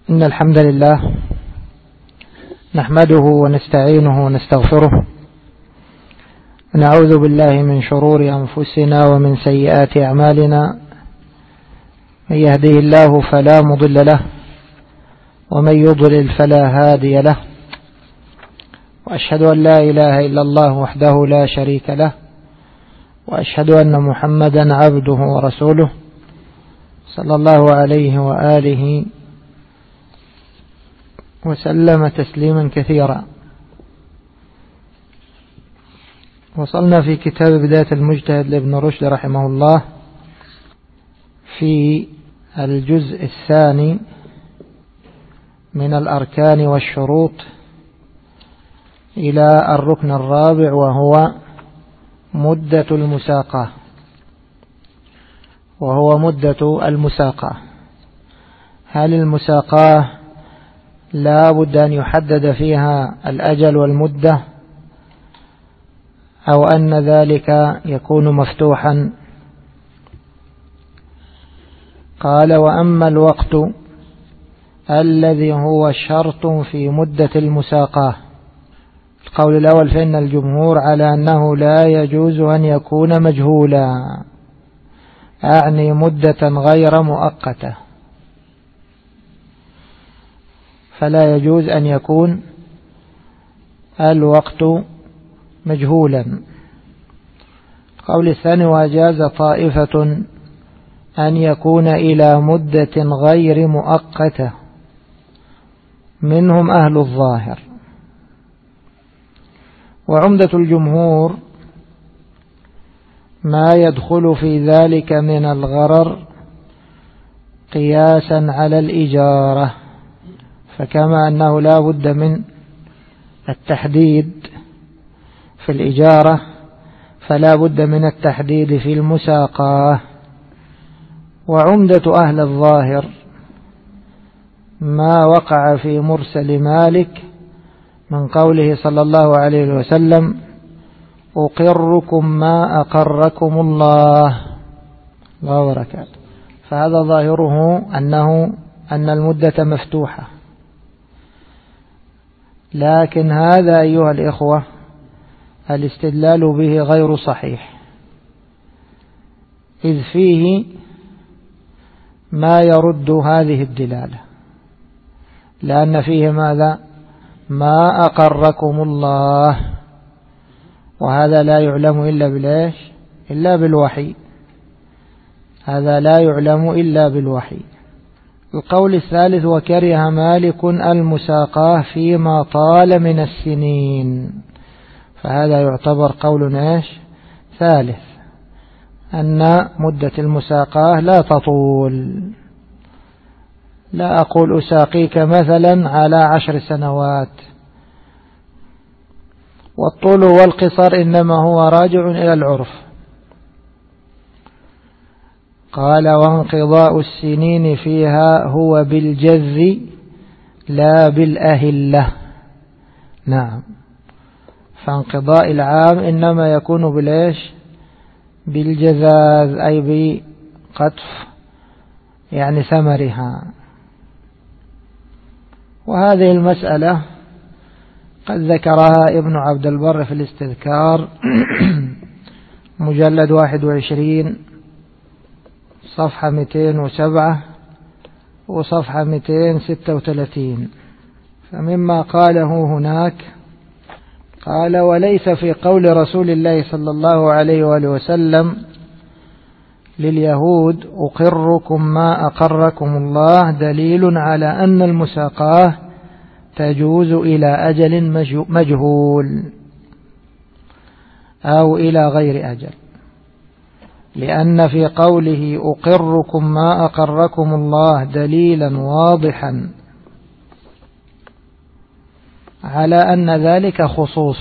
إن الحمد لله نحمده ونستعينه ونستغفره ونعوذ بالله من شرور أنفسنا ومن سيئات أعمالنا. من يهده الله فلا مضل له ومن يضلل فلا هادي له، وأشهد أن لا إله إلا الله وحده لا شريك له، وأشهد أن محمدا عبده ورسوله صلى الله عليه وآله وسلم تسليما كثيرا. وصلنا في كتاب بداية المجتهد لابن رشد رحمه الله في الجزء الثاني من الأركان والشروط إلى الركن الرابع، وهو مدة المساقة. هل المساقة لا بد أن يحدد فيها الأجل والمدة، أو أن ذلك يكون مفتوحا؟ قال: وأما الوقت الذي هو شرط في مدة المساقة، القول الأول فإن الجمهور على أنه لا يجوز أن يكون مجهولا، أعني مدة غير مؤقتة، فلا يجوز أن يكون الوقت مجهولا. القول الثاني: وجاز طائفة أن يكون إلى مدة غير مؤقتة، منهم أهل الظاهر. وعمدة الجمهور ما يدخل في ذلك من الغرر قياسا على الإجارة، فكما أنه لا بد من التحديد في الإجارة فلا بد من التحديد في المساقة. وعمدة أهل الظاهر ما وقع في مرسل مالك من قوله صلى الله عليه وسلم: أقركم ما أقركم الله وبركاته. فهذا ظاهره أن المدة مفتوحة، لكن هذا أيها الإخوة الاستدلال به غير صحيح، إذ فيه ما يرد هذه الدلالة، لأن فيه ماذا؟ ما أقركم الله، وهذا لا يعلم إلا بالوحي. هذا لا يعلم إلا بالوحي. القول الثالث: وكره مالك المساقاه فيما طال من السنين. فهذا يعتبر قول ثالث، أن مدة المساقاه لا تطول. لا أقول أساقيك مثلا على 10 سنوات، والطول والقصر إنما هو راجع إلى العرف. قال: وانقضاء السنين فيها هو بالجذ لا بالأهلة. نعم، فانقضاء العام إنما يكون بالجذاذ، أي بقطف يعني ثمرها. وهذه المسألة قد ذكرها ابن عبد البر في الاستذكار مجلد 21 صفحة 207 وصفحة 236. فمما قاله هناك قال: وليس في قول رسول الله صلى الله عليه وآله وسلم لليهود: أقركم ما أقركم الله، دليل على أن المساقاه تجوز إلى أجل مجهول أو إلى غير أجل، لأن في قوله أقركم ما أقركم الله دليلا واضحا على أن ذلك خصوص،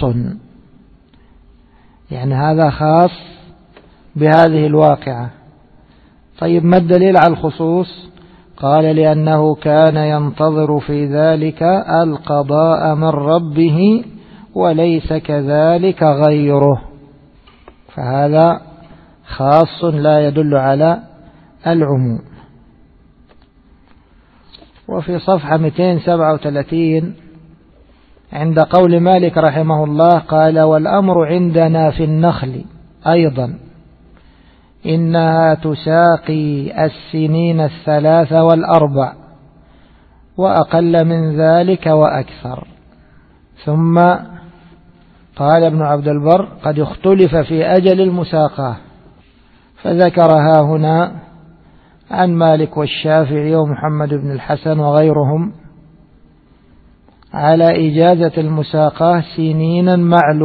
يعني هذا خاص بهذه الواقعة. طيب، ما الدليل على الخصوص؟ قال: لأنه كان ينتظر في ذلك القضاء من ربه وليس كذلك غيره، فهذا خاص لا يدل على العموم. وفي صفحة 237 عند قول مالك رحمه الله قال: والأمر عندنا في النخل أيضا إنها تساقي السنين 3 و4 وأقل من ذلك وأكثر. ثم قال ابن عبد البر: قد اختلف في أجل المساقاة، فذكرها هنا عن مالك والشافعي ومحمد بن الحسن وغيرهم على إجازة المساقاة سنينا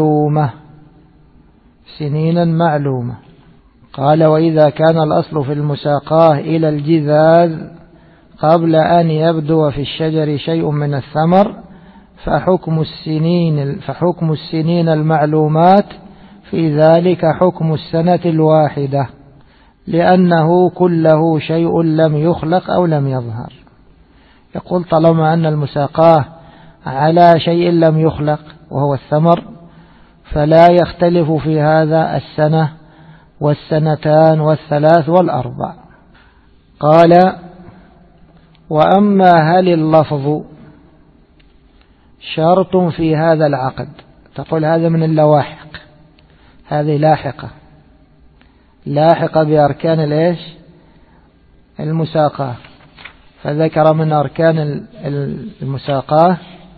معلومة. قال: وإذا كان الأصل في المساقاة إلى الجذاذ قبل أن يبدو في الشجر شيء من الثمر فحكم السنين المعلومات في ذلك حكم السنة الواحدة، لأنه كله شيء لم يخلق أو لم يظهر. يقول: طالما أن المساقاة على شيء لم يخلق وهو الثمر فلا يختلف في هذا السنة والسنتان والثلاث والأربع. قال: وأما هل اللفظ شرط في هذا العقد؟ تقول هذا من اللواحق، هذه لاحقة بأركان المساقاة. فذكر من أركان المساقاة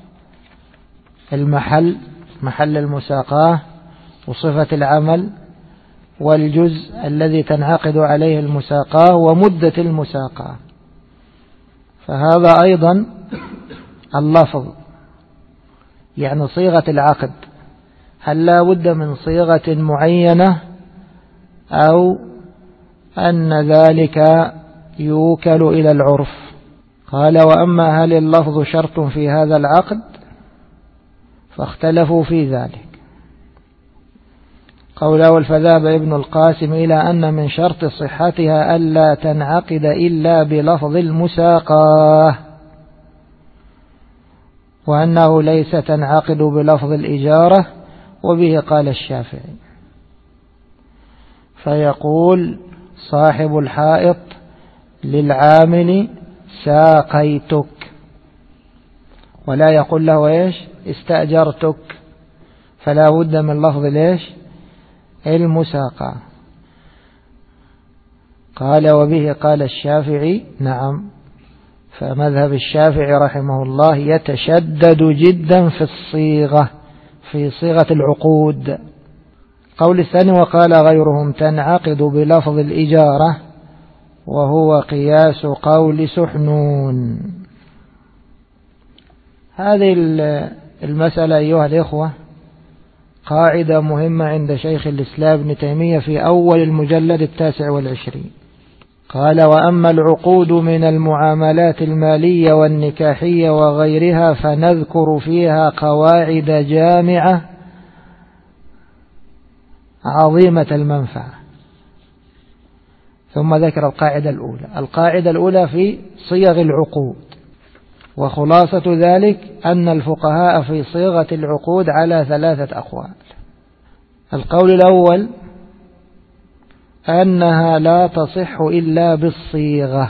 محل المساقاة، وصفة العمل، والجزء الذي تنعقد عليه المساقاة، ومدة المساقاة. فهذا أيضا اللفظ، يعني صيغة العقد، هل لا بد من صيغة معينة أو أن ذلك يوكل إلى العرف؟ قال: وأما هل اللفظ شرط في هذا العقد فاختلفوا في ذلك. قوله: فذهب ابن القاسم إلى أن من شرط صحتها ألا تنعقد إلا بلفظ المساقاة، وأنه ليس تنعقد بلفظ الإجارة، وبه قال الشافعي. فيقول صاحب الحائط للعامل: ساقيتك، ولا يقول له استأجرتك، فلا بد من لفظ المساقاة. قال: وبه قال الشافعي. نعم، فمذهب الشافعي رحمه الله يتشدد جدا في صيغة العقود. قول الثاني: وقال غيرهم تنعقد بلفظ الإجارة، وهو قياس قول سحنون. هذه المسألة أيها الإخوة قاعدة مهمة عند شيخ الإسلام ابن تيمية في أول المجلد 29. قال: وأما العقود من المعاملات المالية والنكاحية وغيرها فنذكر فيها قواعد جامعة عظيمة المنفعة. ثم ذكر القاعدة الأولى في صيغ العقود، وخلاصة ذلك أن الفقهاء في صيغة العقود على 3 أقوال. القول الأول أنها لا تصح إلا بالصيغة.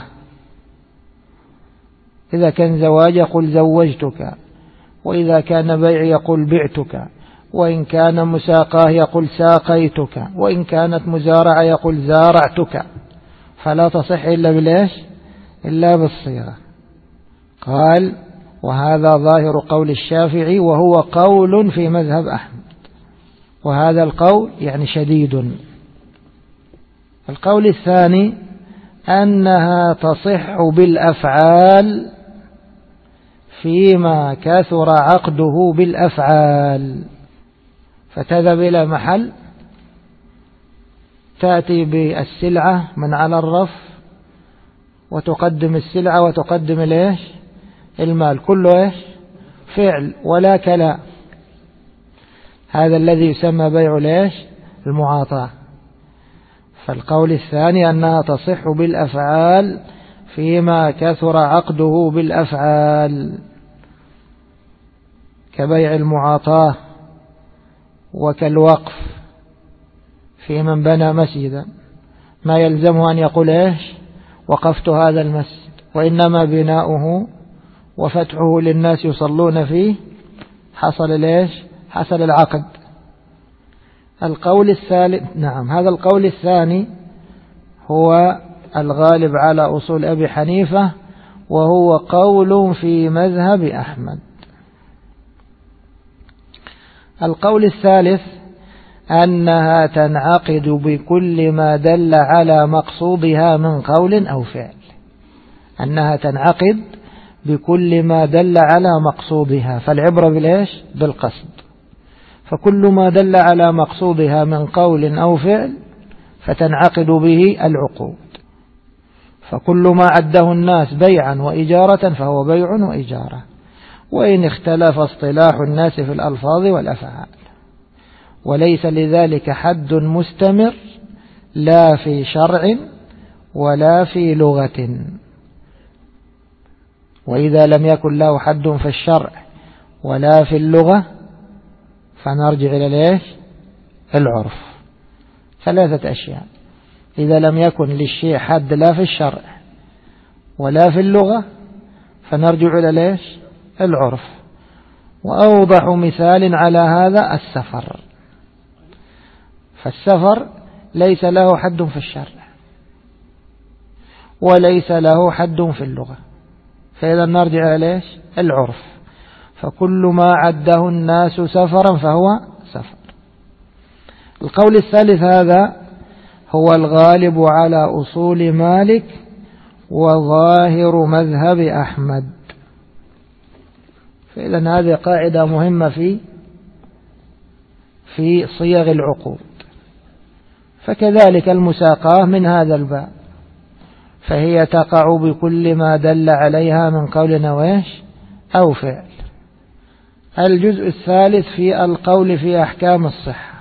إذا كان زواج يقول زوجتك، وإذا كان بيع يقول بعتك، وإن كان مساقاه يقول ساقيتك، وإن كانت مزارعة يقول زارعتك، فلا تصح إلا بالصيغة. قال: وهذا ظاهر قول الشافعي، وهو قول في مذهب أحمد، وهذا القول يعني شديد. القول الثاني أنها تصح بالأفعال فيما كثر عقده بالأفعال، فتذهب إلى محل تأتي بالسلعة من على الرف وتقدم السلعة وتقدم المال، كله فعل ولا كلام. هذا الذي يسمى بيع المعاطاة. فالقول الثاني أنها تصح بالأفعال فيما كثر عقده بالأفعال، كبيع المعاطاة وكالوقف في من بنى مسجدا، ما يلزمه أن يقول وقفت هذا المسجد، وإنما بناؤه وفتحه للناس يصلون فيه، حصل ليش؟ حصل العقد. القول الثالث، نعم، هذا القول الثاني هو الغالب على أصول أبي حنيفة، وهو قول في مذهب أحمد. القول الثالث أنها تنعقد بكل ما دل على مقصودها من قول أو فعل، أنها تنعقد بكل ما دل على مقصودها، فالعبرة بالإيش؟ بالقصد. فكل ما دل على مقصودها من قول أو فعل فتنعقد به العقود. فكل ما عده الناس بيعا وإجارة فهو بيع وإجارة، وإن اختلف اصطلاح الناس في الألفاظ والأفعال، وليس لذلك حد مستمر لا في شرع ولا في لغة. وإذا لم يكن له حد في الشرع ولا في اللغة فنرجع إلى ليش؟ العرف. ثلاثة أشياء: إذا لم يكن للشيء حد لا في الشرع ولا في اللغة فنرجع إلى ليش؟ العرف. وأوضح مثال على هذا السفر، فالسفر ليس له حد في الشرع وليس له حد في اللغة، فإذا نرجع إلى ليش؟ العرف. فكل ما عده الناس سفرا فهو سفر. القول الثالث هذا هو الغالب على أصول مالك وظاهر مذهب أحمد. فإذا هذه قاعدة مهمة في صيغ العقود. فكذلك المساقاة من هذا الباب، فهي تقع بكل ما دل عليها من قول أو فعل. الجزء الثالث في القول في أحكام الصحة.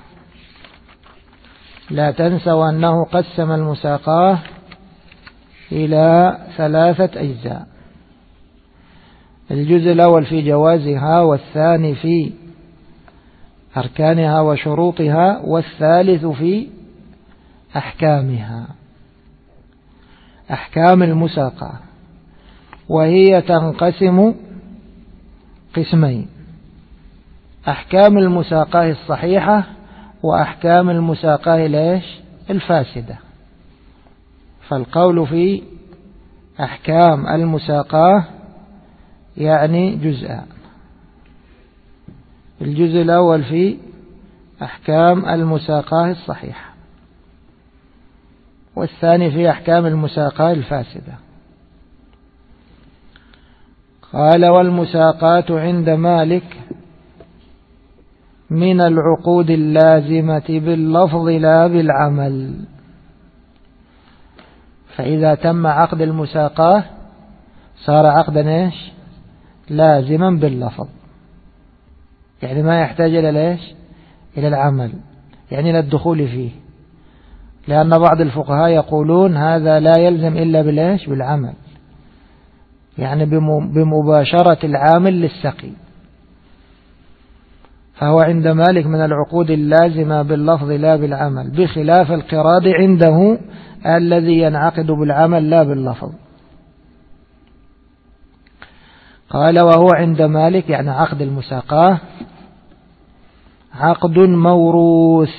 لا تنسوا أنه قسم المساقاة إلى 3 أجزاء: الجزء الأول في جوازها، والثاني في أركانها وشروطها، والثالث في أحكامها. أحكام المساقاة، وهي تنقسم قسمين: أحكام المساقاة الصحيحة وأحكام المساقاة الفاسدة. فالقول في أحكام المساقاة يعني جزءان: الجزء الأول في أحكام المساقاة الصحيحة، والثاني في أحكام المساقاة الفاسدة. قال: والمساقاة عند مالك من العقود اللازمة باللفظ لا بالعمل. فإذا تم عقد المساقاة صار عقدا لازما باللفظ، يعني ما يحتاج إلى إلى العمل، يعني إلى الدخول فيه، لأن بعض الفقهاء يقولون هذا لا يلزم إلا بالعمل، يعني بمباشرة العامل للسقي. فهو عند مالك من العقود اللازمة باللفظ لا بالعمل، بخلاف القراض عنده الذي ينعقد بالعمل لا باللفظ. قال: وهو عند مالك يعني عقد المساقاة عقد موروث.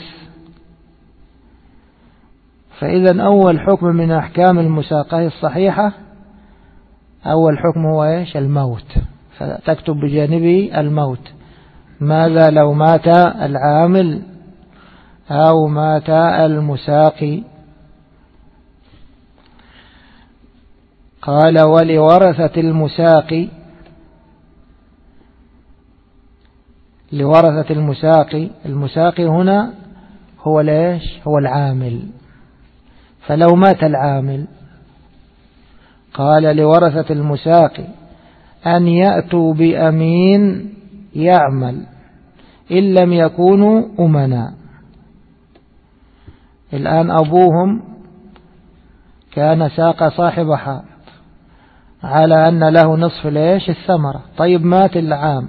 فإذا أول حكم من أحكام المساقاة الصحيحة، أول حكم هو الموت، فتكتب بجانبه الموت. ماذا لو مات العامل أو مات المساقي؟ قال: ولورثة المساقي، لورثة المساقي هنا هو هو العامل. فلو مات العامل قال: لورثة المساقي أن يأتوا بأمين يعمل إن لم يكونوا أمنا. الآن أبوهم كان ساق صاحب حائط على أن له نصف الثمرة. طيب مات العامل،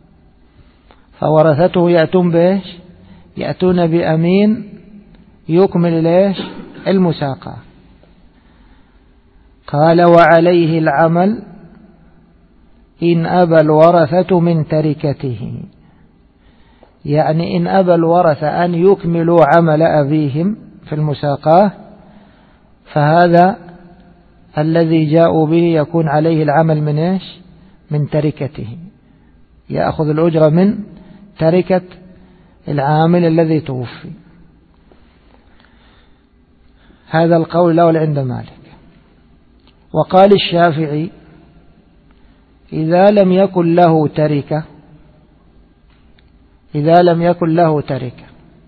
فورثته يأتون بأمين يكمل المساقة. قال: وعليه العمل إن أبى الورثة من تركته، يعني إن أبى الورثة أن يكملوا عمل أبيهم في المساقاة فهذا الذي جاءوا به يكون عليه العمل من إيش؟ من تركته، يأخذ الأجرة من تركة العامل الذي توفي. هذا القول الأول عند مالك. وقال الشافعي إذا لم يكن له تركة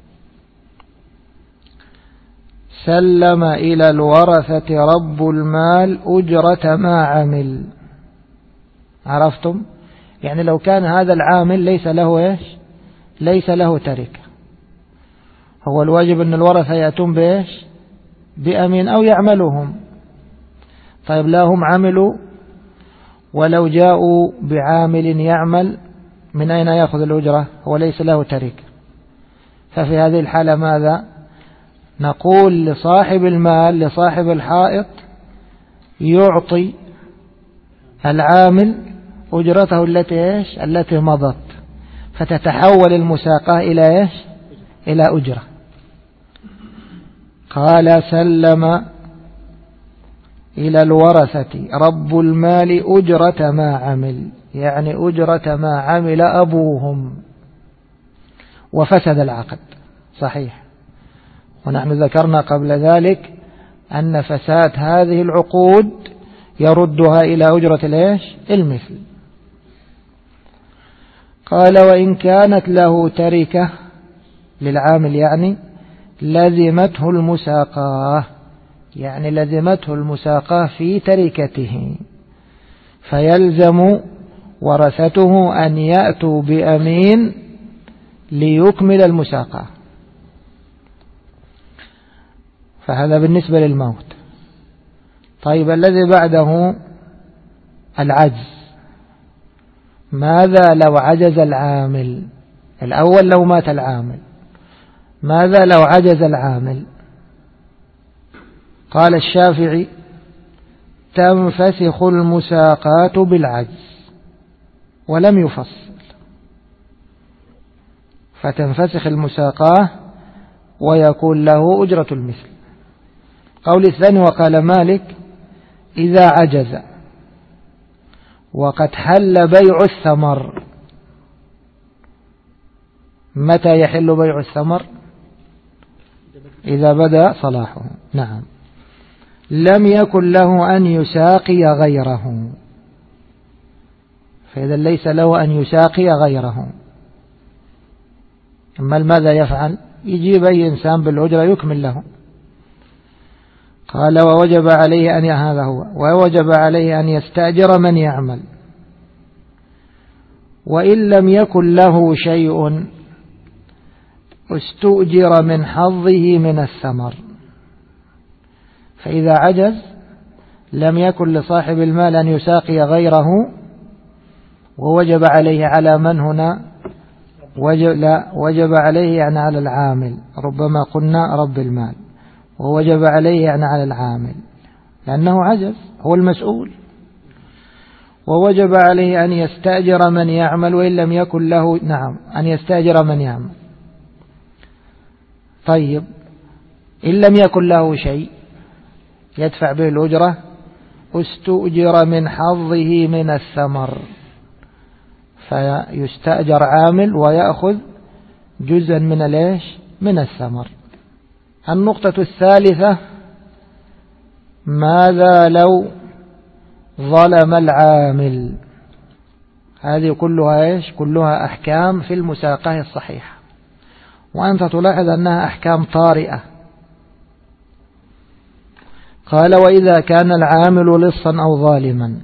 سلم إلى الورثة رب المال أجرة ما عمل. عرفتم؟ يعني لو كان هذا العامل ليس له تركة، هو الواجب أن الورثة يأتون بأمين أو يعملهم. طيب لا هم عملوا، ولو جاءوا بعامل يعمل من أين يأخذ الأجرة؟ هو ليس له تركة. ففي هذه الحالة ماذا نقول لصاحب المال، لصاحب الحائط، يعطي العامل أجرته التي مضت، فتتحول المساقاة إلى أجرة. قال سلم إلى الورثة رب المال أجرة ما عمل، يعني أجرة ما عمل أبوهم، وفسد العقد. صحيح. ونحن ذكرنا قبل ذلك أن فساد هذه العقود يردها إلى أجرة المثل. قال وإن كانت له تركة للعامل، يعني لزمته المساقاة، يعني لزمته المساقاة في تركته، فيلزم ورثته أن يأتوا بأمين ليكمل المساقاة. فهذا بالنسبة للموت. طيب الذي بعده العجز، ماذا لو عجز العامل؟ الأول لو مات العامل، ماذا لو عجز العامل؟ قال الشافعي تنفسخ المساقات بالعجز، ولم يفصل، فتنفسخ المساقاه ويكون له أجرة المثل. قول الثاني وقال مالك إذا عجز وقد حل بيع الثمر. متى يحل بيع الثمر؟ إذا بدأ صلاحه. نعم. لم يكن له أن يساقي غيره، فإذا ليس له أن يساقي غيره، أما ماذا يفعل؟ يجيب أي إنسان بالأجرة يكمل له. قال ووجب عليه أن هذا هو ووجب عليه أن يستأجر من يعمل، وإن لم يكن له شيء استؤجر من حظه من الثمر. فإذا عجز لم يكن لصاحب المال أن يساقي غيره، ووجب عليه على من هنا؟ وجب عليه يعني على العامل، ربما قلنا رب المال، ووجب عليه يعني على العامل لأنه عجز، هو المسؤول. ووجب عليه أن يستأجر من يعمل وإن لم يكن له، نعم، أن يستأجر من يعمل. طيب إن لم يكن له شيء يدفع به الأجرة، استؤجر من حظه من الثمر، فيستأجر عامل ويأخذ جزءا من الثمر. النقطة الثالثة ماذا لو ظلم العامل؟ هذه كلها أحكام في المساقاة الصحيحة، وأنت تلاحظ أنها أحكام طارئة. قال وإذا كان العامل لصا أو ظالما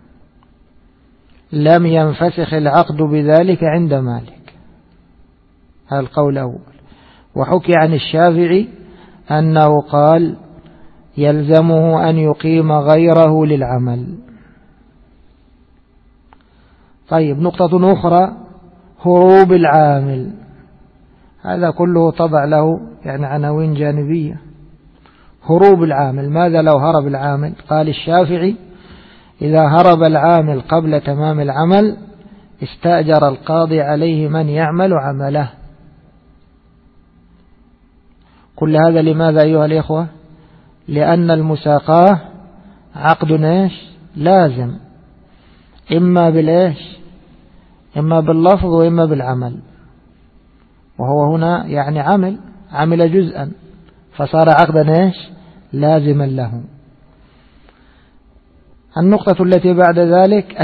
لم ينفسخ العقد بذلك عند مالك. هذا القول الأول. وحكي عن الشافعي أنه قال يلزمه أن يقيم غيره للعمل. طيب نقطة أخرى هروب العامل، هذا كله طبع له يعني عناوين جانبية. هروب العامل، ماذا لو هرب العامل؟ قال الشافعي إذا هرب العامل قبل تمام العمل استأجر القاضي عليه من يعمل عمله. كل هذا لماذا أيها الإخوة؟ لأن المساقاة عقد لازم، إما إما باللفظ وإما بالعمل، وهو هنا يعني عمل جزءا فصار عقدا لازما له. النقطة التي بعد ذلك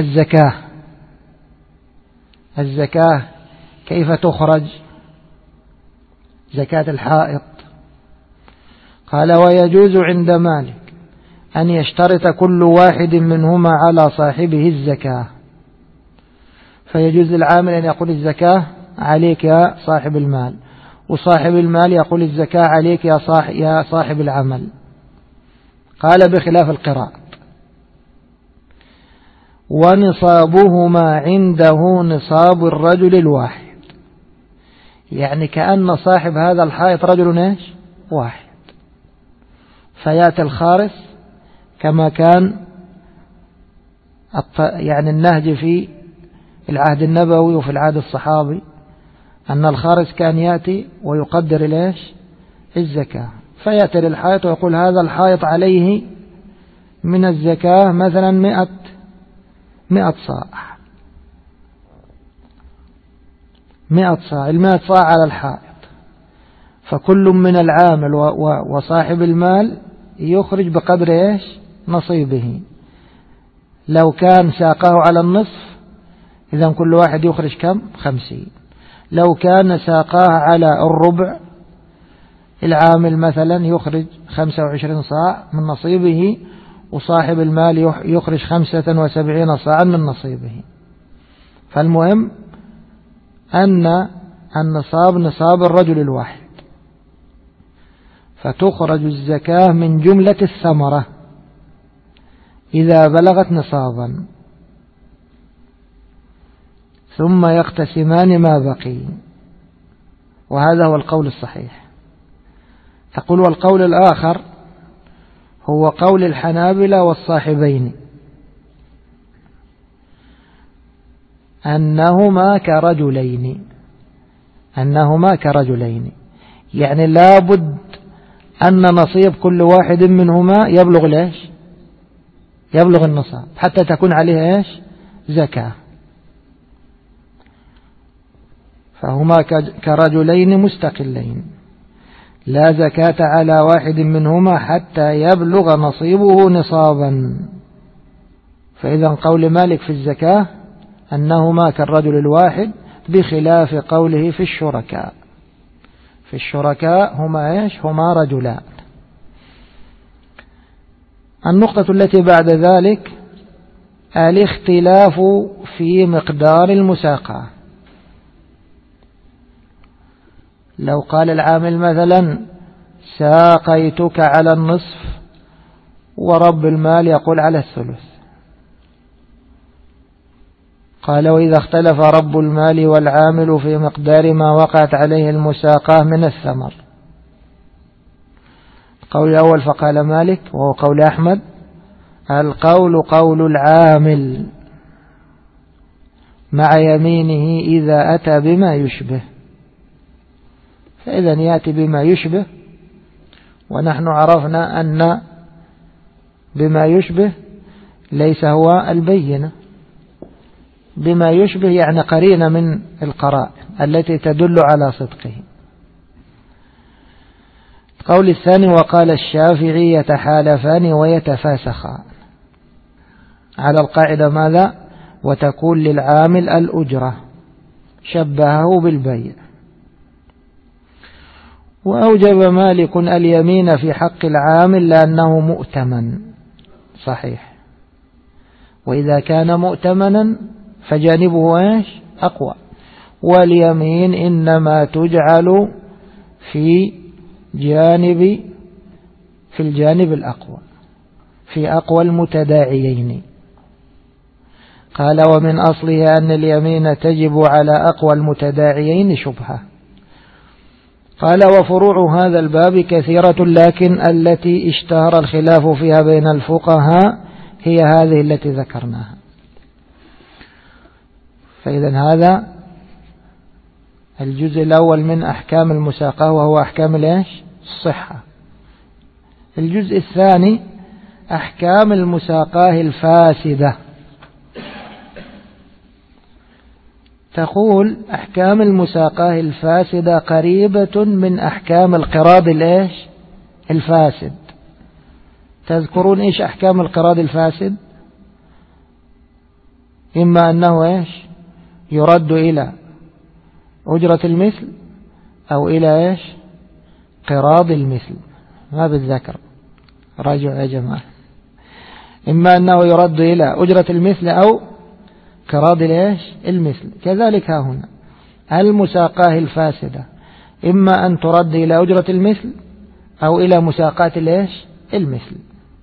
الزكاة كيف تخرج؟ زكاة الحائط. قال ويجوز عند مالك أن يشترط كل واحد منهما على صاحبه الزكاة، فيجوز للعامل أن يقول الزكاة عليك يا صاحب المال، وصاحب المال يقول الزكاة عليك يا صاحب العمل. قال بخلاف القراء، ونصابهما عنده نصاب الرجل الواحد، يعني كأن صاحب هذا الحائط رجل واحد، فيأتي الخارس كما كان يعني النهج في العهد النبوي وفي العهد الصحابي، أن الخارس كان يأتي ويقدر الزكاة، فيأتي للحائط ويقول هذا الحائط عليه من الزكاة مثلا 100 صاع، 100 صاع، 100 صاع على الحائط، فكل من العامل وصاحب المال يخرج بقدر نصيبه. لو كان ساقاه على النصف إذن كل واحد يخرج كم؟ 50. لو كان ساقاه على الربع العامل مثلا يخرج 25 صاع من نصيبه، وصاحب المال يخرج 75 صاعا من نصيبه. فالمهم أن النصاب نصاب الرجل الواحد، فتخرج الزكاة من جملة الثمرة إذا بلغت نصابا، ثم يقتسمان ما بقي، وهذا هو القول الصحيح. تقول والقول الآخر هو قول الحنابلة والصاحبين، أنهما كرجلين، يعني لابد أن نصيب كل واحد منهما يبلغ النصاب حتى تكون عليه زكاة، فهما كرجلين مستقلين لا زكاة على واحد منهما حتى يبلغ نصيبه نصابا. فإذا قول مالك في الزكاة أنهما كالرجل الواحد، بخلاف قوله في الشركاء. في الشركاء هما رجلان. النقطة التي بعد ذلك الاختلاف في مقدار المساقاة. لو قال العامل مثلا ساقيتك على النصف ورب المال يقول على الثلث، قال وإذا اختلف رب المال والعامل في مقدار ما وقعت عليه المساقاة من الثمر. القول الأول فقال مالك وهو قول أحمد القول قول العامل مع يمينه إذا أتى بما يشبه. فإذا يأتي بما يشبه، ونحن عرفنا أن بما يشبه ليس هو البينة، بما يشبه يعني قرينة من القرائن التي تدل على صدقه. القول الثاني وقال الشافعي يتحالفان ويتفاسخان، على القاعدة ماذا؟ وتكون للعامل الأجرة، شبهه بالبيع. وأوجب مالك اليمين في حق العامل لأنه مؤتمن، صحيح، وإذا كان مؤتمنا فجانبه أقوى، واليمين إنما تجعل في الجانب الأقوى، في أقوى المتداعيين. قال ومن أصلها أن اليمين تجب على أقوى المتداعيين شبهة. قال وفروع هذا الباب كثيرة، لكن التي اشتهر الخلاف فيها بين الفقهاء هي هذه التي ذكرناها. فإذا هذا الجزء الأول من أحكام المساقاة، وهو أحكام الصحة. الجزء الثاني أحكام المساقاة الفاسدة. تقول أحكام المساقاة الفاسدة قريبة من أحكام القراض الفاسد. تذكرون إيش أحكام القراض الفاسد؟ إما أنه يرد إلى أجرة المثل أو إلى قراض المثل. ما بالذكر، راجعوا يا جماعة. إما أنه يرد إلى أجرة المثل أو قراض المثل. كذلك هنا المساقاة الفاسدة إما أن ترد إلى أجرة المثل أو إلى مساقاة المثل.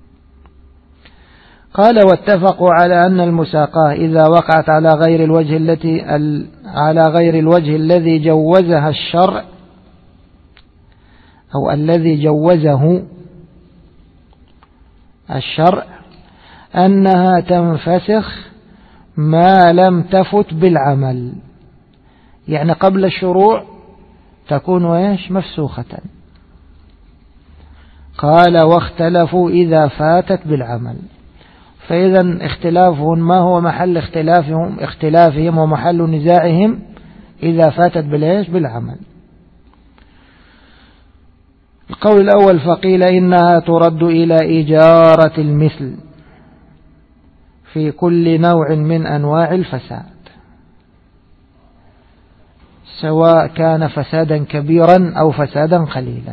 قال واتفقوا على أن المساقاة إذا وقعت على غير الوجه الذي جوزها الشرع أو الذي جوزه الشرع أنها تنفسخ ما لم تفت بالعمل، يعني قبل الشروع تكون مفسوخة. قال واختلفوا إذا فاتت بالعمل. فإذا اختلافهم ما هو محل اختلافهم ومحل نزاعهم؟ إذا فاتت بالعمل. القول الأول فقيل إنها ترد إلى إجارة المثل في كل نوع من أنواع الفساد، سواء كان فسادا كبيرا أو فسادا قليلا.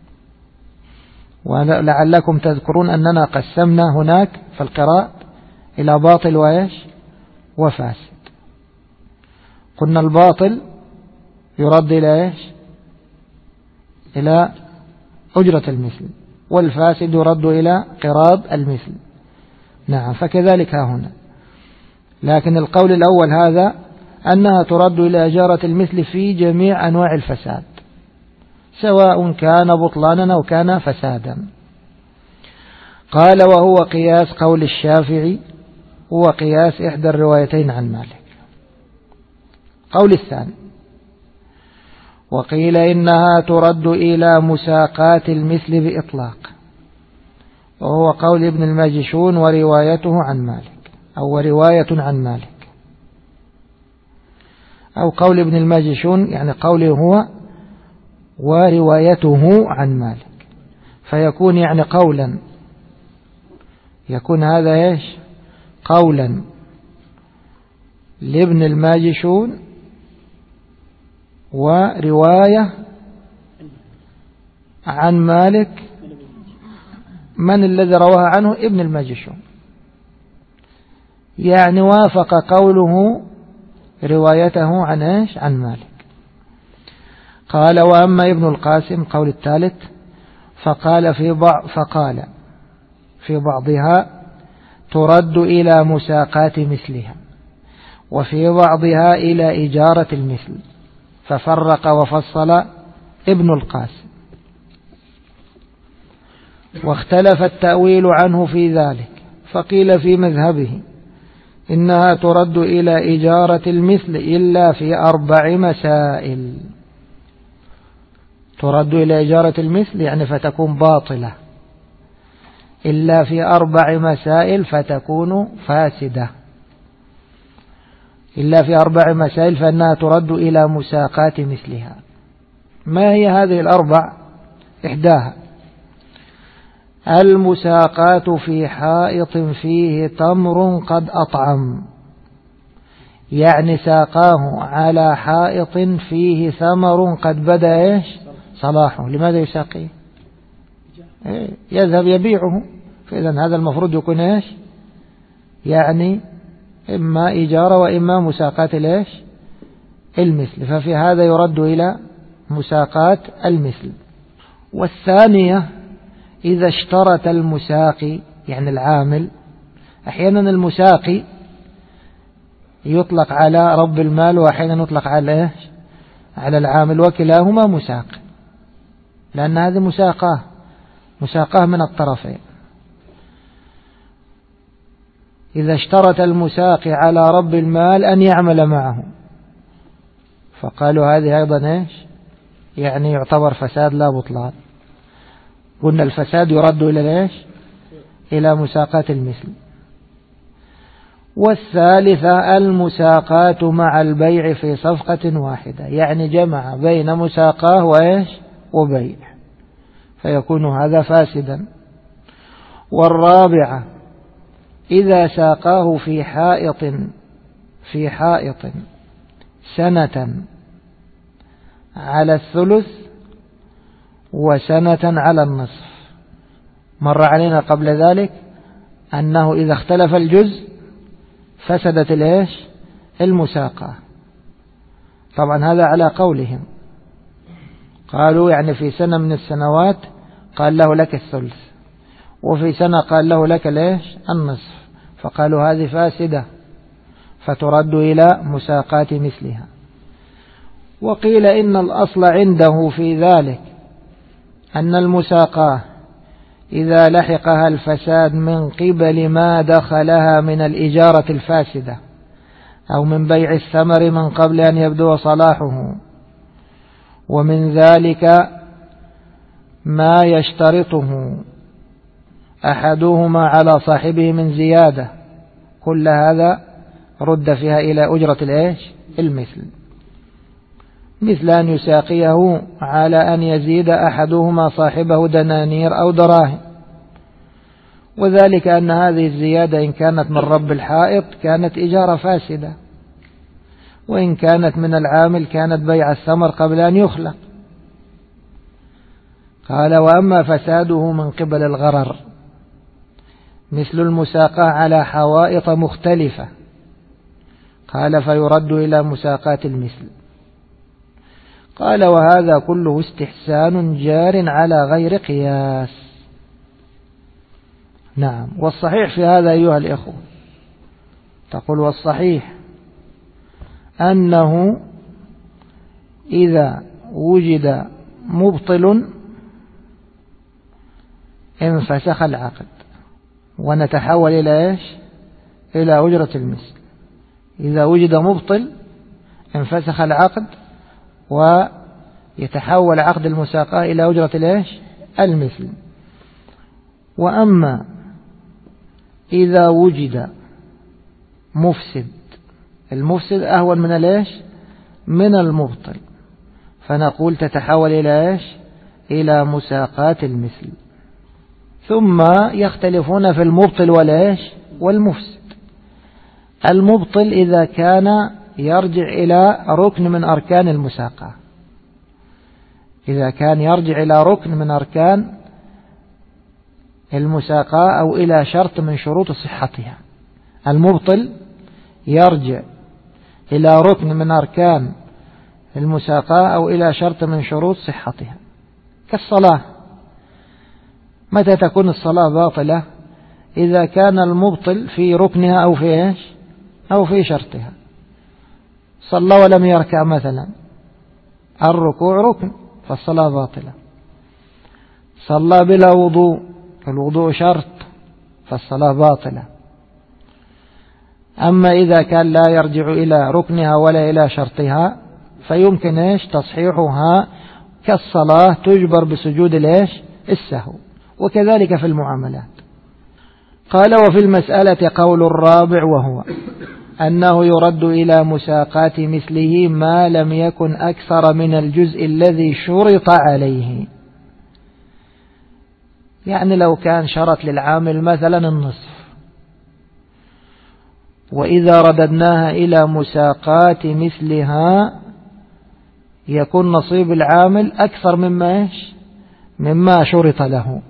ولعلكم تذكرون أننا قسمنا هناك في القراءة إلى باطل وفاسد. قلنا الباطل يرد إلى أجرة المثل، والفاسد يرد إلى قراض المثل. نعم، فكذلك هنا. لكن القول الأول هذا أنها ترد إلى إجارة المثل في جميع أنواع الفساد، سواء كان بطلانا أو كان فسادا. قال وهو قياس قول الشافعي، هو قياس إحدى الروايتين عن مالك. قول الثاني وقيل إنها ترد إلى مساقات المثل بإطلاق، وهو قول ابن الماجشون وروايته عن مالك، أو رواية عن مالك، أو قول ابن الماجشون يعني قوله هو وروايته عن مالك، فيكون يعني قولا، يكون هذا قولا لابن الماجشون ورواية عن مالك. من الذي رواها عنه؟ ابن الماجشون، يعني وافق قوله روايته عن مالك. قال وأما ابن القاسم قول الثالث فقال في بعضها ترد إلى مساقات مثلها، وفي بعضها إلى إجارة المثل، ففرق وفصل ابن القاسم. واختلف التأويل عنه في ذلك، فقيل في مذهبه إنها ترد إلى إجارة المثل إلا في 4 مسائل. ترد إلى إجارة المثل يعني فتكون باطلة، إلا في 4 مسائل فتكون فاسدة. إلا في 4 مسائل فإنها ترد إلى مساقات مثلها. ما هي هذه ال4؟ إحداها المساقات في حائط فيه تمر قد أطعم، يعني ساقاه على حائط فيه ثمر قد بدأ صلاحه. لماذا يساقيه؟ يذهب يبيعه. فإذا هذا المفروض يكون يعني إما إجارة وإما مساقات المثل، ففي هذا يرد إلى مساقات المثل. والثانية إذا اشترط المساقي يعني العامل. أحيانا المساقي يطلق على رب المال، وأحيانا يطلق على العامل، وكلاهما مساق، لأن هذه مساقاه من الطرفين. إذا اشترط المساقي على رب المال أن يعمل معه، فقالوا هذه أيضا إيش؟ يعني يعتبر فساد لا بطلان. قلنا الفساد يرد إلى إيش؟ إلى مساقاة المثل. والثالثة المساقاة مع البيع في صفقة واحدة، يعني جمع بين مساقاه وإيش؟ وبيع، فيكون هذا فاسدا. والرابعة إذا ساقاه في حائط سنة على الثلث وسنة على النصف. مر علينا قبل ذلك أنه إذا اختلف الجزء فسدت الإيش؟ المساقة. طبعا هذا على قولهم، قالوا يعني في سنة من السنوات قال له لك الثلث، وفي سنة قال له لك الإيش؟ النصف، فقالوا هذه فاسدة فترد إلى مساقاة مثلها. وقيل إن الأصل عنده في ذلك أن المساقاة إذا لحقها الفساد من قبل ما دخلها من الإجارة الفاسدة أو من بيع الثمر من قبل أن يبدو صلاحه، ومن ذلك ما يشترطه أحدهما على صاحبه من زيادة، كل هذا رد فيها إلى أجرة الإيش؟ المثل، مثل أن يساقيه على أن يزيد أحدهما صاحبه دنانير أو دراهم، وذلك أن هذه الزيادة إن كانت من رب الحائط كانت إجارة فاسدة، وإن كانت من العامل كانت بيع الثمر قبل أن يخلق. قال وأما فساده من قبل الغرر مثل المساقاة على حوائط مختلفة، قال فيرد إلى مساقاة المثل. قال وهذا كله استحسان جار على غير قياس. نعم. والصحيح في هذا أيها الإخوة، تقول والصحيح أنه إذا وجد مبطل انفسخ العقد، ونتحول إلى إيش؟ إلى أجرة المثل. إذا وجد مبطل انفسخ العقد ويتحول عقد المساقاة إلى أجرة الإيش؟ المثل. وأما إذا وجد مفسد، المفسد أهون من الإيش؟ من المبطل، فنقول تتحول إلى إيش؟ إلى مساقاة المثل. ثم يختلفون في المبطل والإيش؟ والمفسد. المبطل إذا كان يرجع إلى ركن من أركان المساقاة، إذا كان يرجع إلى ركن من أركان المساقاة أو إلى شرط من شروط صحتها. المبطل يرجع إلى ركن من أركان المساقاة أو إلى شرط من شروط صحتها، كالصلاة. متى تكون الصلاة باطلة؟ إذا كان المبطل في ركنها أو في إيش؟ أو في شرطها. صلى ولم يركع مثلا، الركوع ركن فالصلاة باطلة. صلى بلا وضوء، الوضوء شرط فالصلاة باطلة. أما إذا كان لا يرجع إلى ركنها ولا إلى شرطها فيمكن إيش؟ تصحيحها، كالصلاة تجبر بسجود الإيش؟ السهو. وكذلك في المعاملات. قال وفي المسألة قول الرابع، وهو أنه يرد إلى مساقاة مثله ما لم يكن أكثر من الجزء الذي شرط عليه. يعني لو كان شرط للعامل مثلا النصف، وإذا رددناها إلى مساقاة مثلها يكون نصيب العامل أكثر مما شرط له،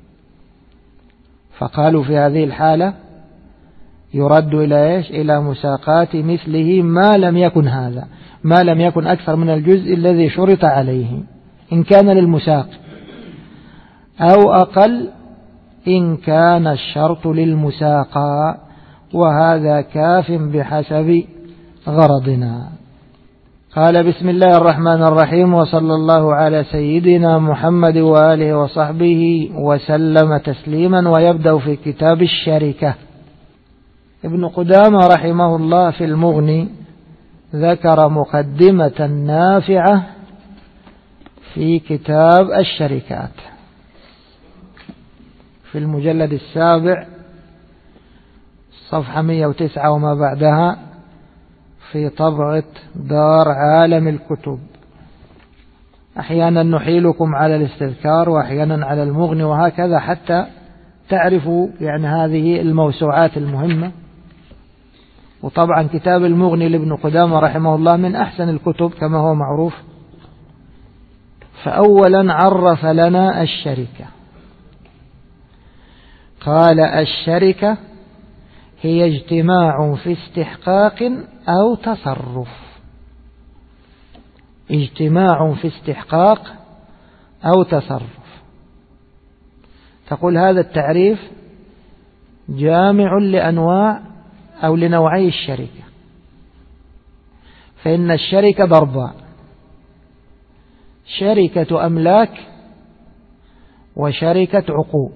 فقالوا في هذه الحالة يرد إلى إيش؟ إلى مساقاة مثله ما لم يكن هذا، ما لم يكن أكثر من الجزء الذي شرط عليه إن كان للمساق، أو أقل إن كان الشرط للمساقى، وهذا كاف بحسب غرضنا. قال بسم الله الرحمن الرحيم، وصلى الله على سيدنا محمد وآله وصحبه وسلم تسليما. ويبدأ في كتاب الشركة. ابن قدامة رحمه الله في المغني ذكر مقدمة نافعة في كتاب الشركات في المجلد 7 صفحة 109 وما بعدها في طبعة دار عالم الكتب. أحيانا نحيلكم على الاستذكار وأحيانا على المغني وهكذا حتى تعرفوا يعني هذه الموسوعات المهمة. وطبعا كتاب المغني لابن قدامة رحمه الله من أحسن الكتب كما هو معروف. فأولا عرف لنا الشركة، قال الشركة هي اجتماع في استحقاق أو تصرف. اجتماع في استحقاق أو تصرف. تقول هذا التعريف جامع لأنواع أو لنوعي الشركة. فإن الشركة ضربان: شركة أملاك وشركة عقود.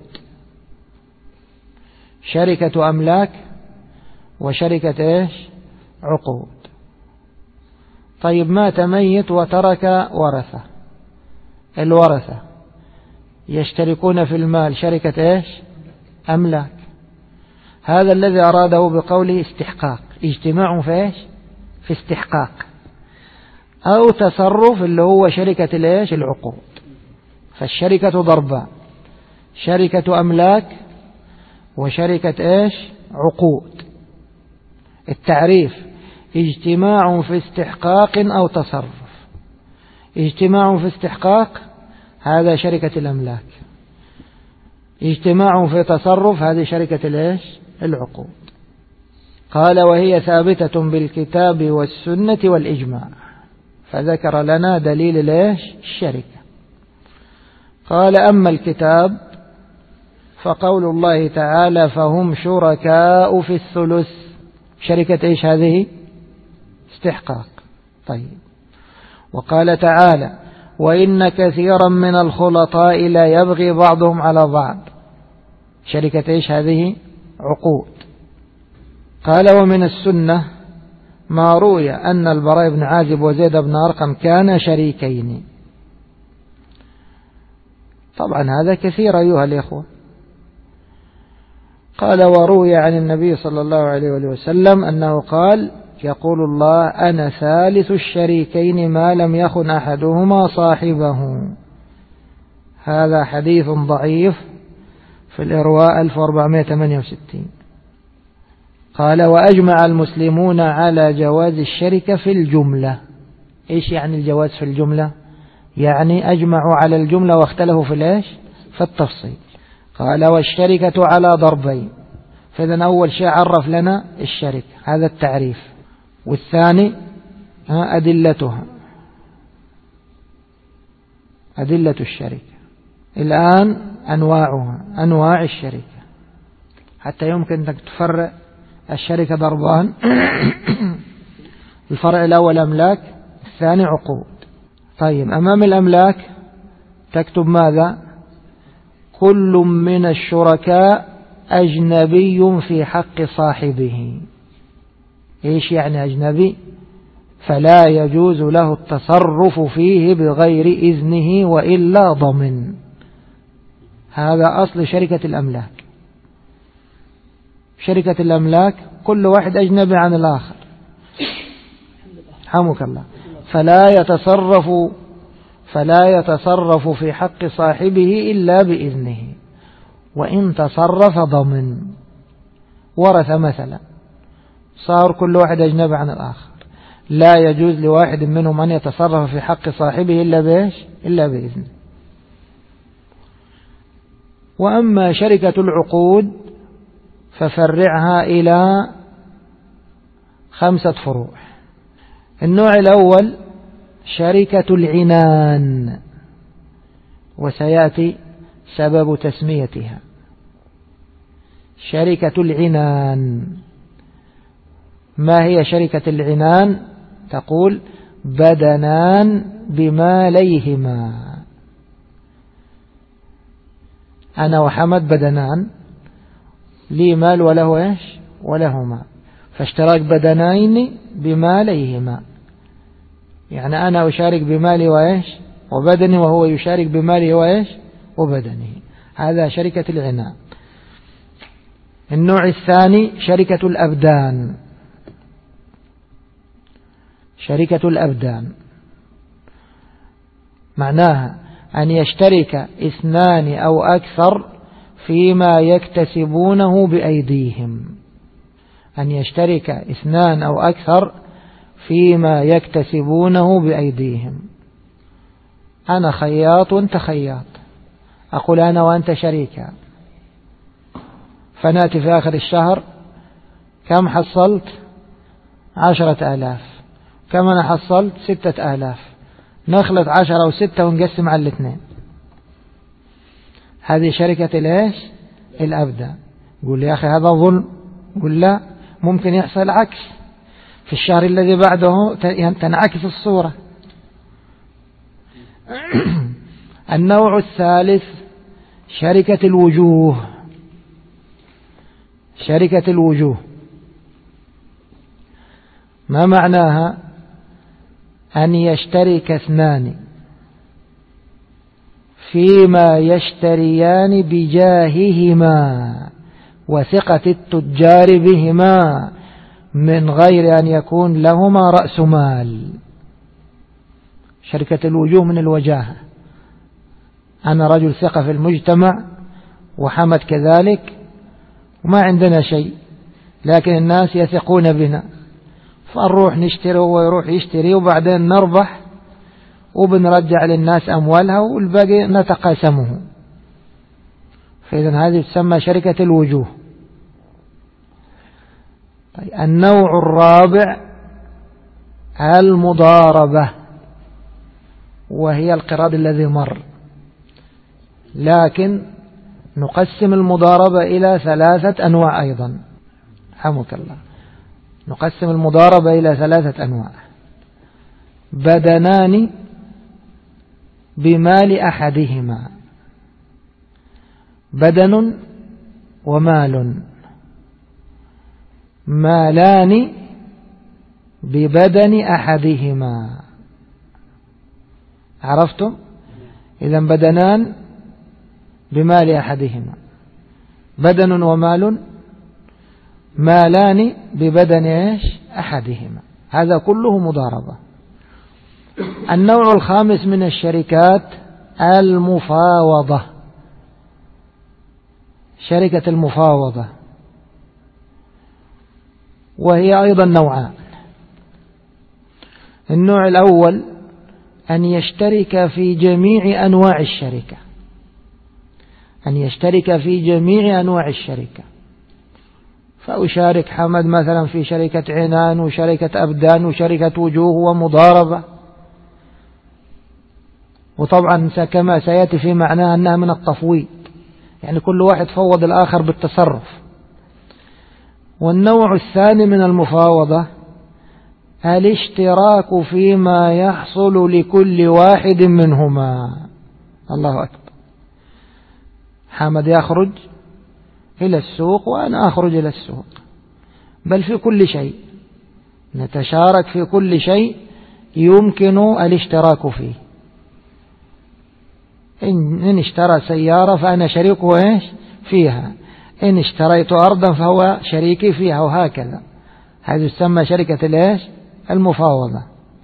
شركة أملاك وشركة إيش؟ عقود. طيب مات ميت وترك ورثة. الورثة يشتركون في المال شركة إيش؟ أملاك. هذا الذي أراده بقوله استحقاق، اجتماع في إيش؟ في استحقاق. أو تصرف اللي هو شركة الإيش؟ العقود. فالشركة ضربان: شركة أملاك وشركة إيش؟ عقود. التعريف: اجتماع في استحقاق أو تصرف. اجتماع في استحقاق هذا شركة الأملاك، اجتماع في تصرف هذه شركة الإيش؟ العقود. قال وهي ثابتة بالكتاب والسنة والإجماع. فذكر لنا دليل الإيش؟ الشركة. قال أما الكتاب فقول الله تعالى فهم شركاء في الثلث. شركة إيش هذه؟ استحقاق. طيب. وقال تعالى وإن كثيرا من الخلطاء لا يبغي بعضهم على بعض. شركة إيش هذه؟ عقود. قال ومن السنة ما روي أن البراء بن عازب وزيد بن أرقم كانا شريكين. طبعا هذا كثير أيها الإخوة. قال وروي عن النبي صلى الله عليه وسلم أنه قال يقول الله أنا ثالث الشريكين ما لم يخن أحدهما صاحبه. هذا حديث ضعيف في الإرواء 1468. قال وأجمع المسلمون على جواز الشركة في الجملة. إيش يعني الجواز في الجملة؟ يعني أجمعوا على الجملة واختلفوا في الإيش؟ في التفصيل. قال والشركة على ضربين. فإذا أول شيء عرف لنا الشركة، هذا التعريف. والثاني أدلتها، أدلة الشركة. الآن أنواعها، أنواع الشركة، حتى يمكن أنك تفرق الشركة ضربان. الفرع الأول أملاك، الثاني عقود. طيب أمام الأملاك تكتب ماذا؟ كل من الشركاء أجنبي في حق صاحبه. إيش يعني أجنبي؟ فلا يجوز له التصرف فيه بغير إذنه وإلا ضمن. هذا أصل شركة الأملاك. شركة الأملاك كل واحد أجنبي عن الآخر. حمك الله. فلا يتصرف في حق صاحبه إلا بإذنه، وإن تصرف ضمن. ورث مثلا، صار كل واحد أجنبي عن الآخر، لا يجوز لواحد منهم أن يتصرف في حق صاحبه إلا بإيش؟ إلا بإذنه. وأما شركة العقود ففرعها إلى 5 فروع. النوع الأول شركة العنان، وسيأتي سبب تسميتها. شركة العنان، ما هي شركة العنان؟ تقول بدنان بماليهما. أنا وحمد بدنان، لي مال وله إيش؟ ولهما، فاشتراك بدنين بماليهما، يعني أنا أشارك بمالي وإيش وبدني، وهو يشارك بماله وإيش وبدنه. هذا شركة العنان. النوع الثاني شركة الأبدان. شركة الأبدان معناها أن يشترك اثنان أو أكثر فيما يكتسبونه بأيديهم. أن يشترك اثنان أو أكثر فيما يكتسبونه بأيديهم. أنا خياط وأنت خياط، أقول أنا وأنت شريكا، فنأتي في آخر الشهر كم حصلت؟ 10,000. كم أنا حصلت؟ 6,000. نخلط 10 أو 6 ونقسم على 2. هذه شركة الإيش؟ الأبدان. قول لي يا أخي هذا ظلم. قول لا، ممكن يحصل عكس في الشهر الذي بعده، تنعكس الصورة. النوع الثالث شركة الوجوه. شركة الوجوه ما معناها؟ أن يشترك اثنان فيما يشتريان بجاههما وثقة التجار بهما من غير أن يكون لهما رأس مال. شركة الوجوه من الوجاهة. أنا رجل ثقة في المجتمع وحمد كذلك وما عندنا شيء، لكن الناس يثقون بنا، فنروح نشتري ويروح يشتري وبعدين نربح وبنرجع للناس أموالها والباقي نتقاسمه. فإذا هذه تسمى شركة الوجوه. طيب النوع الرابع المضاربة، وهي القراض الذي مر، لكن نقسم المضاربة إلى 3 أنواع أيضا. حمك الله. نقسم المضاربة إلى 3 أنواع: بدنان بمال أحدهما، بدن ومال، مالان ببدن أحدهما. عرفتم؟ إذن بدنان بمال أحدهما، بدن ومال، مالان ببدن إيش أحدهما. هذا كله مضاربة. النوع الخامس من الشركات المفاوضة. شركة المفاوضة، وهي أيضا نوعان. النوع الأول أن يشترك في جميع أنواع الشركة، أن يشترك في جميع أنواع الشركة. فأشارك حمد مثلا في شركة عنان وشركة أبدان وشركة وجوه ومضاربة، وطبعا كما سيأتي في معناها أنها من التفويض، يعني كل واحد فوض الآخر بالتصرف. والنوع الثاني من المفاوضة الاشتراك فيما يحصل لكل واحد منهما. الله أكبر. حمد يخرج إلى السوق وأنا أخرج إلى السوق، بل في كل شيء نتشارك، في كل شيء يمكن الاشتراك فيه. إن اشترى سيارة فأنا شريكه إيش فيها، إن اشتريت أرضا فهو شريكي فيها، وهكذا. هذه تسمى شركة الإيش المفاوضة.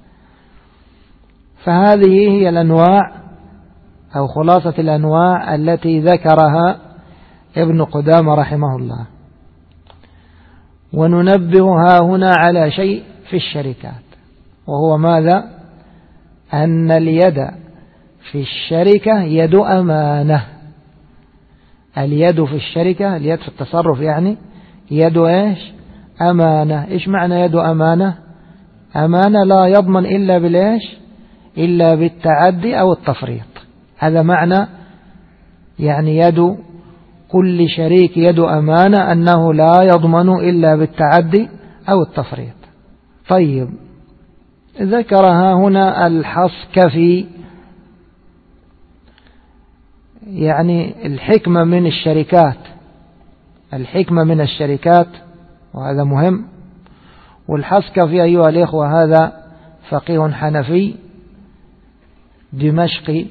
فهذه هي الأنواع أو خلاصة الأنواع التي ذكرها ابن قدامة رحمه الله. وننبهها هنا على شيء في الشركات، وهو ماذا؟ أن اليد في الشركة يد أمانة. اليد في الشركة، اليد في التصرف يعني يد إيش أمانة. إيش معنى يد أمانة؟ أمانة لا يضمن إلا بالإيش؟ إلا بالتعدي أو التفريط. هذا معنى يعني يد كل شريك يد أمانة، أنه لا يضمن إلا بالتعدي أو التفريط. طيب ذكرها هنا الحصكفي، يعني الحكمة من الشركات. الحكمة من الشركات وهذا مهم. والحصكفي أيها الإخوة هذا فقيه حنفي دمشقي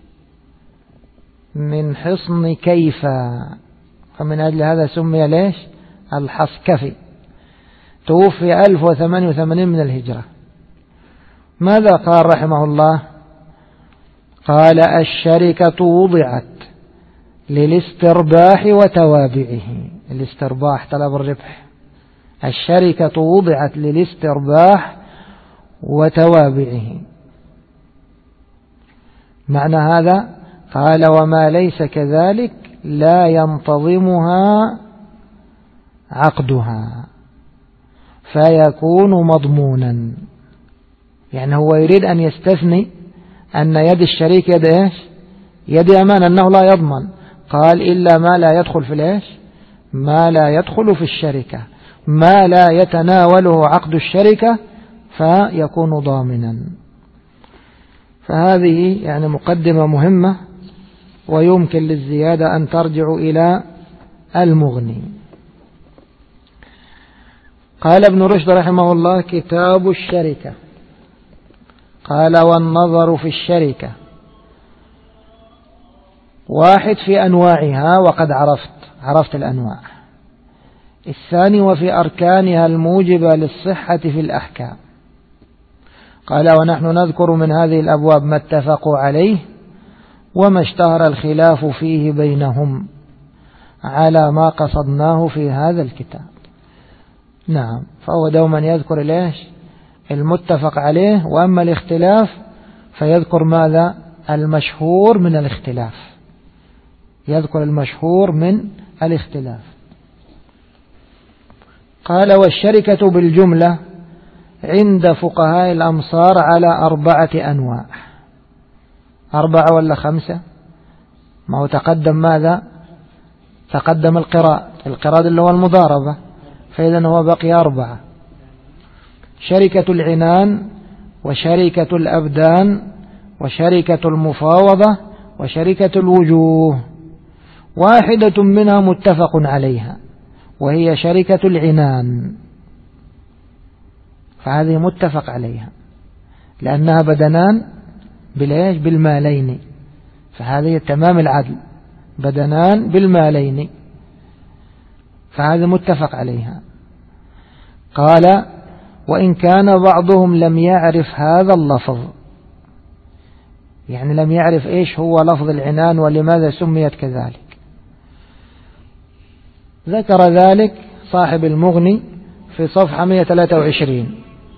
من حصن كيفا، فمن أجل هذا سمي ليش الحصكفي. توفي 1088 من الهجرة. ماذا قال رحمه الله؟ قال الشركة وضعت للاسترباح وتوابعه. الاسترباح طلب الربح، الشركة وضعت للاسترباح وتوابعه. معنى هذا قال وما ليس كذلك لا ينتظمها عقدها فيكون مضمونا. يعني هو يريد أن يستثني أن يد الشريك يد إيش؟ يد أمان، أنه لا يضمن. قال إلا ما لا يدخل في الإيش؟ ما لا يدخل في الشركة، ما لا يتناوله عقد الشركة فيكون ضامنا. فهذه يعني مقدمة مهمة، ويمكن للزيادة أن ترجع إلى المغني. قال ابن رشد رحمه الله كتاب الشركة. قال والنظر في الشركة واحد في أنواعها، وقد عرفت الأنواع. الثاني وفي أركانها الموجبة للصحة في الأحكام. قال ونحن نذكر من هذه الأبواب ما اتفقوا عليه وما اشتهر الخلاف فيه بينهم على ما قصدناه في هذا الكتاب. نعم، فهو دوما يذكر ليش المتفق عليه، وأما الاختلاف فيذكر ماذا؟ المشهور من الاختلاف، يذكر المشهور من الاختلاف. قال والشركة بالجملة عند فقهاء الأمصار على 4 أنواع. 4 ولا 5؟ ما هو تقدم ماذا؟ تقدم القراض اللي هو المضاربة، فإذا هو بقي 4: شركة العنان، وشركة الأبدان، وشركة المفاوضة، وشركة الوجوه. واحدة منها متفق عليها وهي شركة العنان، فهذه متفق عليها لأنها بدنان بالمالين، فهذه تمام العدل، بدنان بالمالين، فهذا متفق عليها. قال وإن كان بعضهم لم يعرف هذا اللفظ، يعني لم يعرف إيش هو لفظ العنان ولماذا سميت كذلك. ذكر ذلك صاحب المغني في صفحة 123.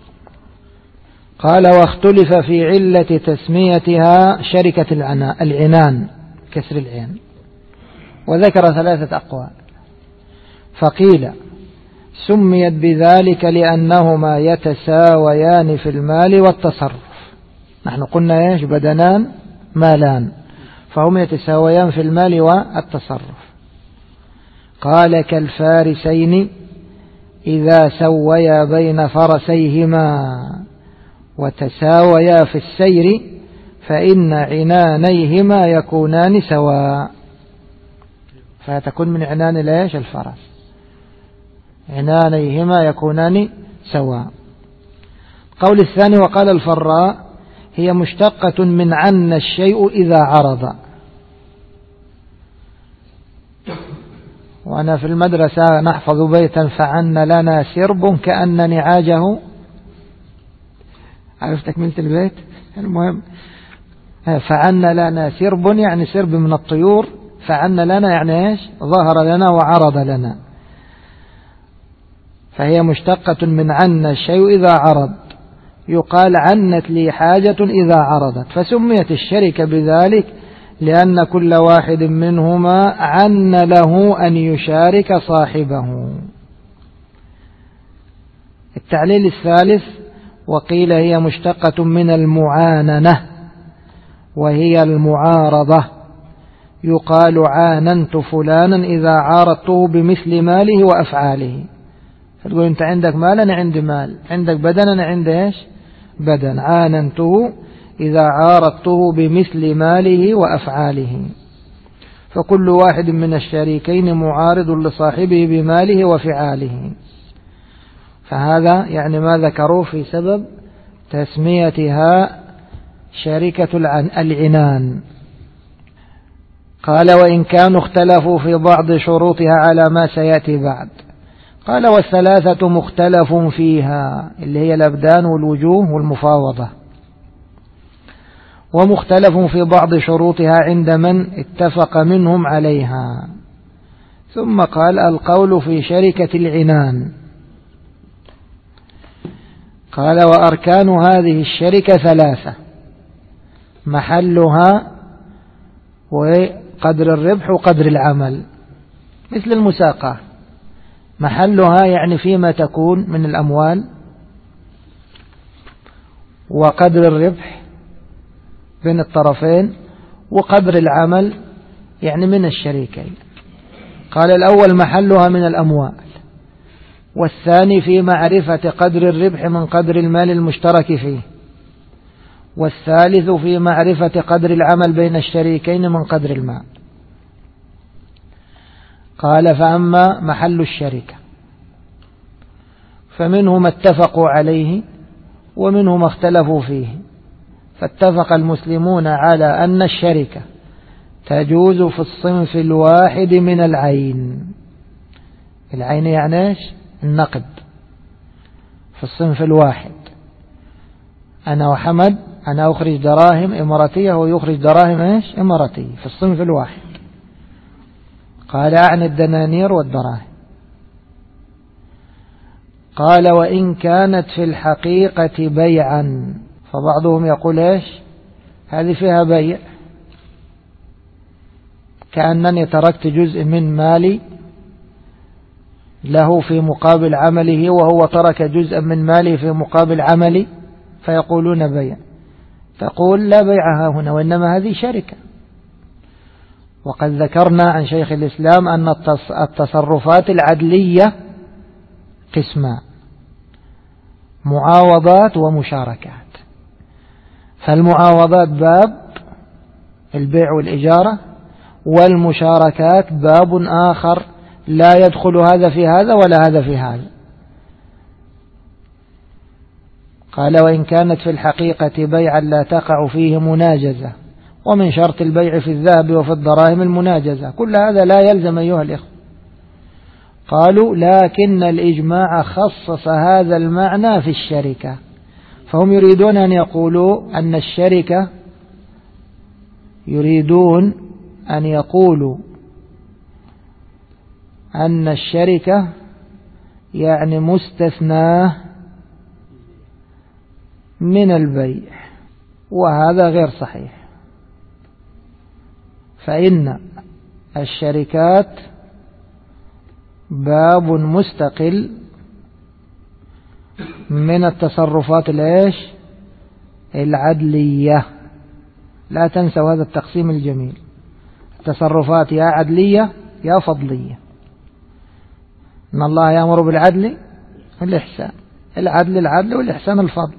قال واختلف في علة تسميتها شركة العنان كسر العين، وذكر 3 أقوال. فقيل سميت بذلك لأنهما يتساويان في المال والتصرف. نحن قلنا إيش؟ بدنان مالان، فهم يتساويان في المال والتصرف. قال كالفارسين إذا سويا بين فرسيهما وتساويا في السير فإن عنانيهما يكونان سواء. فتكون من عنان ليش الفرس، عنانيهما يكونان سواء. قول الثاني وقال الفراء هي مشتقة من عن الشيء إذا عرض. وأنا في المدرسة نحفظ بيتا فعن لنا سرب كأن نعاجه. عرفت تكملة البيت؟ المهم فعن لنا سرب يعني سرب من الطيور، فعن لنا يعني إيش؟ ظهر لنا وعرض لنا، فهي مشتقة من عن الشيء إذا عرض. يقال عنت لي حاجة إذا عرضت، فسميت الشركة بذلك لأن كل واحد منهما عن له أن يشارك صاحبه. التعليل الثالث وقيل هي مشتقة من المعاننة وهي المعارضة. يقال عاننت فلانا إذا عارضته بمثل ماله وأفعاله. فتقول أنت عندك مال أنا عندي مال، عندك بدن أنا عندي إيش؟ بدن. عاننته إذا عارضته بمثل ماله وأفعاله. فكل واحد من الشريكين معارض لصاحبه بماله وفعاله. فهذا يعني ما ذكروه في سبب تسميتها شركة العنان. قال وإن كانوا اختلفوا في بعض شروطها على ما سيأتي بعد. قال والثلاثة مختلف فيها اللي هي الأبدان والوجوه والمفاوضة، ومختلف في بعض شروطها عند من اتفق منهم عليها. ثم قال القول في شركة العنان. قال وأركان هذه الشركة ثلاثة: محلها وقدر الربح وقدر العمل، مثل المساقة. محلها يعني فيما تكون من الأموال، وقدر الربح بين الطرفين، وقدر العمل يعني من الشريكين. قال الأول محلها من الأموال، والثاني في معرفة قدر الربح من قدر المال المشترك فيه، والثالث في معرفة قدر العمل بين الشريكين من قدر المال. قال فأما محل الشركة فمنهم اتفقوا عليه ومنهم اختلفوا فيه. فاتفق المسلمون على أن الشركة تجوز في الصنف الواحد من العين. العين يعني ايش؟ النقد. في الصنف الواحد أنا وحمد، أنا أخرج دراهم إماراتية ويخرج دراهم ايش؟ إماراتية، في الصنف الواحد. قال أعني الدنانير والدراهم. قال وإن كانت في الحقيقة بيعا، فبعضهم يقول ايش؟ هذه فيها بيع، كأنني تركت جزء من مالي له في مقابل عمله، وهو ترك جزء من مالي في مقابل عملي، فيقولون بيع. تقول لا بيعها هنا، وإنما هذه شركة. وقد ذكرنا عن شيخ الإسلام أن التصرفات العدلية قسمان: معاوضات ومشاركات. فالمعاوضات باب البيع والإجارة، والمشاركات باب آخر لا يدخل هذا في هذا ولا هذا في هذا. قال وإن كانت في الحقيقة بيعا لا تقع فيه مناجزة، ومن شرط البيع في الذهب وفي الدراهم المناجزة. كل هذا لا يلزم أيها الإخوة. قالوا لكن الإجماع خصص هذا المعنى في الشركة، فهم يريدون أن يقولوا أن الشركة، يريدون أن يقولوا أن الشركة يعني مستثناه من البيع، وهذا غير صحيح. فإن الشركات باب مستقل من التصرفات العدلية. لا تنسوا هذا التقسيم الجميل: التصرفات يا عدلية يا فضلية. إن الله يأمر بالعدل والإحسان. العدل والإحسان الفضل.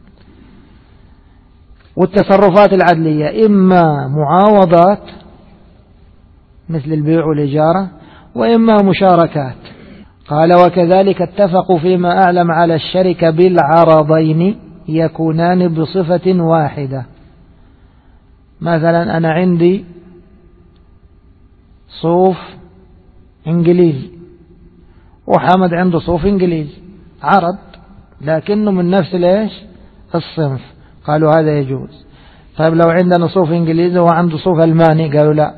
والتصرفات العدلية إما معاوضات مثل البيع والإجارة، وإما مشاركات. قال وكذلك اتفقوا فيما أعلم على الشركة بالعرضين يكونان بصفة واحدة. مثلا أنا عندي صوف إنجليزي، وحمد عنده صوف إنجليزي، عرض لكنه من نفس الصنف. قالوا هذا يجوز. طيب لو عندنا صوف إنجليزي وعنده صوف ألماني، قالوا لا،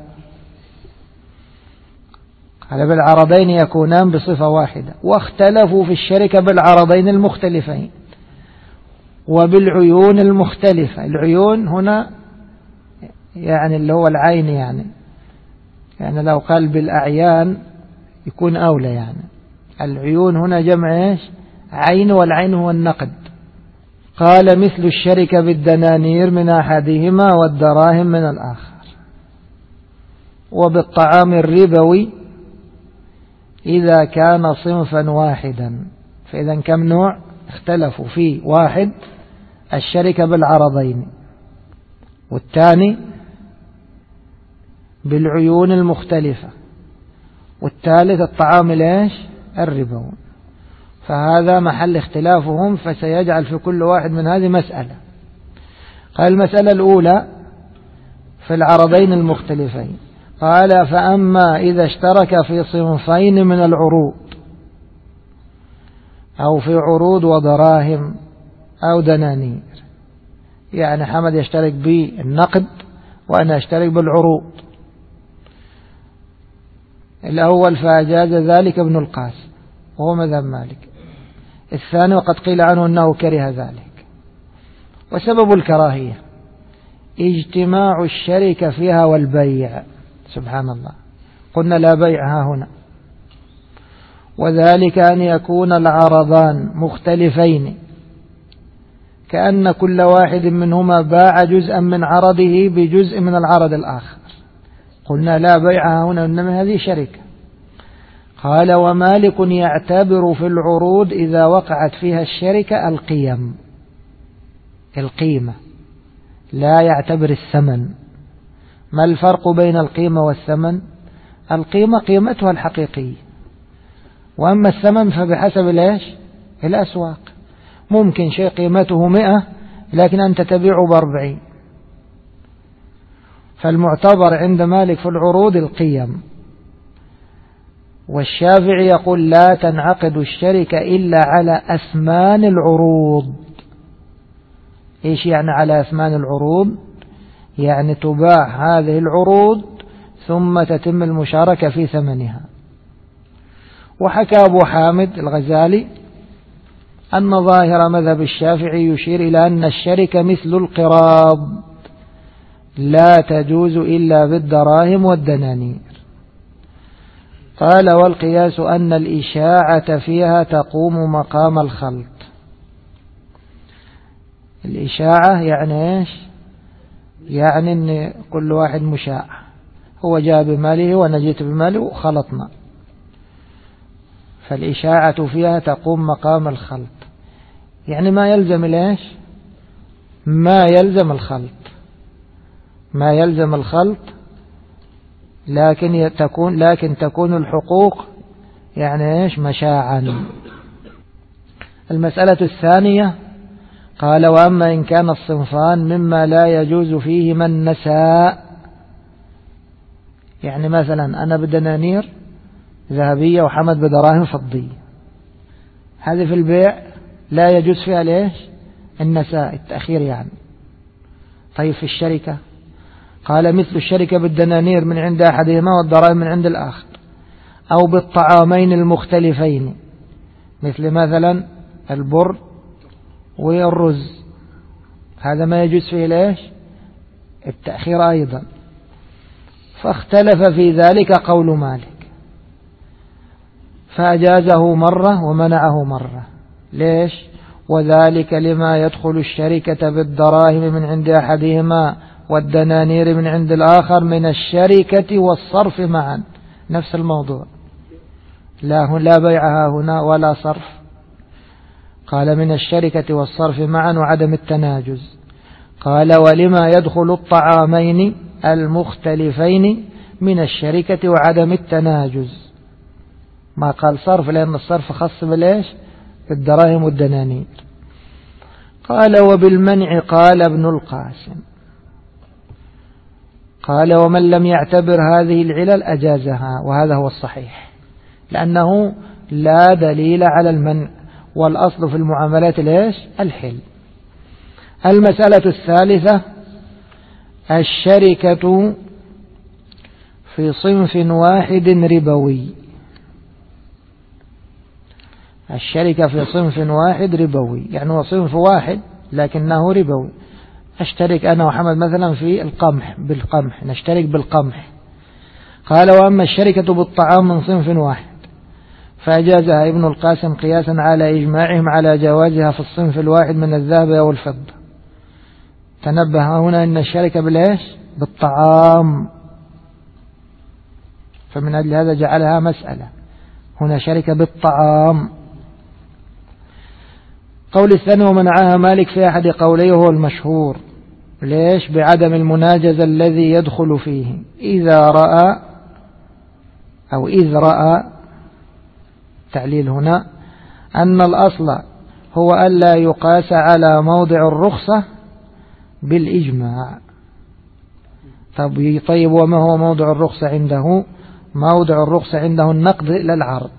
قال بالعرضين يكونان بصفة واحدة. واختلفوا في الشركة بالعرضين المختلفين وبالعيون المختلفة. العيون هنا يعني اللي هو العين، يعني لو قال بالأعيان يكون أولى. يعني العيون هنا جمع عين، والعين هو النقد. قال مثل الشركة بالدنانير من أحدهما والدراهم من الآخر. وبالطعام الربوي إذا كان صنفا واحدا. فإذا كم نوع؟ اختلفوا في واحد الشركة بالعرضين، والثاني بالعيون المختلفة، والثالث الطعام الربوي. فهذا محل اختلافهم، فسيجعل في كل واحد من هذه مسألة. قال المسألة الأولى في العرضين المختلفين، قال فأما إذا اشترك في صنفين من العروض أو في عروض ودراهم أو دنانير، يعني حمد يشترك بالنقد وأنا أشترك بالعروض. الأول فأجاز ذلك ابن القاسم وهو مذهب مالك. الثاني وقد قيل عنه أنه كره ذلك. وسبب الكراهية اجتماع الشركة فيها والبيع، سبحان الله، قلنا لا بيع هنا، وذلك أن يكون العرضان مختلفين كأن كل واحد منهما باع جزءا من عرضه بجزء من العرض الآخر، قلنا لا بيع هنا، إنما هذه شركة. قال ومالك يعتبر في العروض إذا وقعت فيها الشركة القيمة، لا يعتبر الثمن. ما الفرق بين القيمة والثمن؟ القيمة قيمتها الحقيقية، وأما الثمن فبحسب الأسواق. ممكن شيء قيمته 100 لكن أنت تبيعه ب40. فالمعتبر عند مالك في العروض القيم. والشافعي يقول لا تنعقد الشركة إلا على أثمان العروض. إيش يعني على أثمان العروض؟ يعني تباع هذه العروض ثم تتم المشاركة في ثمنها. وحكى أبو حامد الغزالي أن ظاهر مذهب الشافعي يشير إلى أن الشركة مثل القراض لا تجوز إلا بالدراهم والدنانير. قال والقياس أن الإشاعة فيها تقوم مقام الخلط. الإشاعة يعني إيش؟ يعني أن كل واحد مشاع، هو جاء بماله وأنا جيت بماله وخلطنا، فالإشاعة فيها تقوم مقام الخلط. يعني ما يلزم الإيش؟ ما يلزم الخلط، لكن تكون الحقوق يعني إيش؟ مشاعا. المسألة الثانية قال وأما إن كان الصنفان مما لا يجوز فيهما النساء، يعني مثلا أنا بدنانير ذهبية وحمد بدراهم فضية، هذه في البيع لا يجوز فيها ليش؟ النساء، التأخير يعني. طيب في الشركة قال مثل الشركة بالدنانير من عند أحدهما والدراهم من عند الآخر، أو بالطعامين المختلفين مثل مثلا البر والرز، هذا ما يجوز فيه ليش؟ التأخير أيضا. فاختلف في ذلك قول مالك، فأجازه مرة ومنعه مرة. ليش؟ وذلك لما يدخل الشركة بالدراهم من عند أحدهما والدنانير من عند الآخر من الشركة والصرف معا، نفس الموضوع، لا بيعها هنا ولا صرف. قال من الشركة والصرف معا وعدم التناجز. قال ولما يدخل الطعامين المختلفين من الشركة وعدم التناجز، ما قال صرف لأن الصرف خاص بالإيش؟ بالدراهم والدنانير. قال وبالمنع قال ابن القاسم، قال ومن لم يعتبر هذه العلل أجازها، وهذا هو الصحيح، لأنه لا دليل على المنع، والأصل في المعاملات الإيش؟ الحل. المسألة الثالثة الشركة في صنف واحد ربوي. الشركة في صنف واحد ربوي، يعني هو صنف واحد لكنه ربوي. أشترك أنا وحمد مثلا في بالقمح، نشترك بالقمح. قال وأما الشركة بالطعام من صنف واحد فأجازها ابن القاسم قياسا على إجماعهم على جوازها في الصنف الواحد من الذهب أو الفضة. تنبه هنا أن الشركة بالإيش؟ بالطعام، فمن أجل هذا جعلها مسألة، هنا شركة بالطعام. قول الثاني ومنعها مالك في أحد قوليه هو المشهور. ليش؟ بعدم المناجز الذي يدخل فيه. إذ رأى تعليل هنا أن الأصل هو ألا يقاس على موضع الرخصة بالإجماع. طيب وما هو موضع الرخصة عنده؟ موضع الرخصة عنده النقد إلى العرض.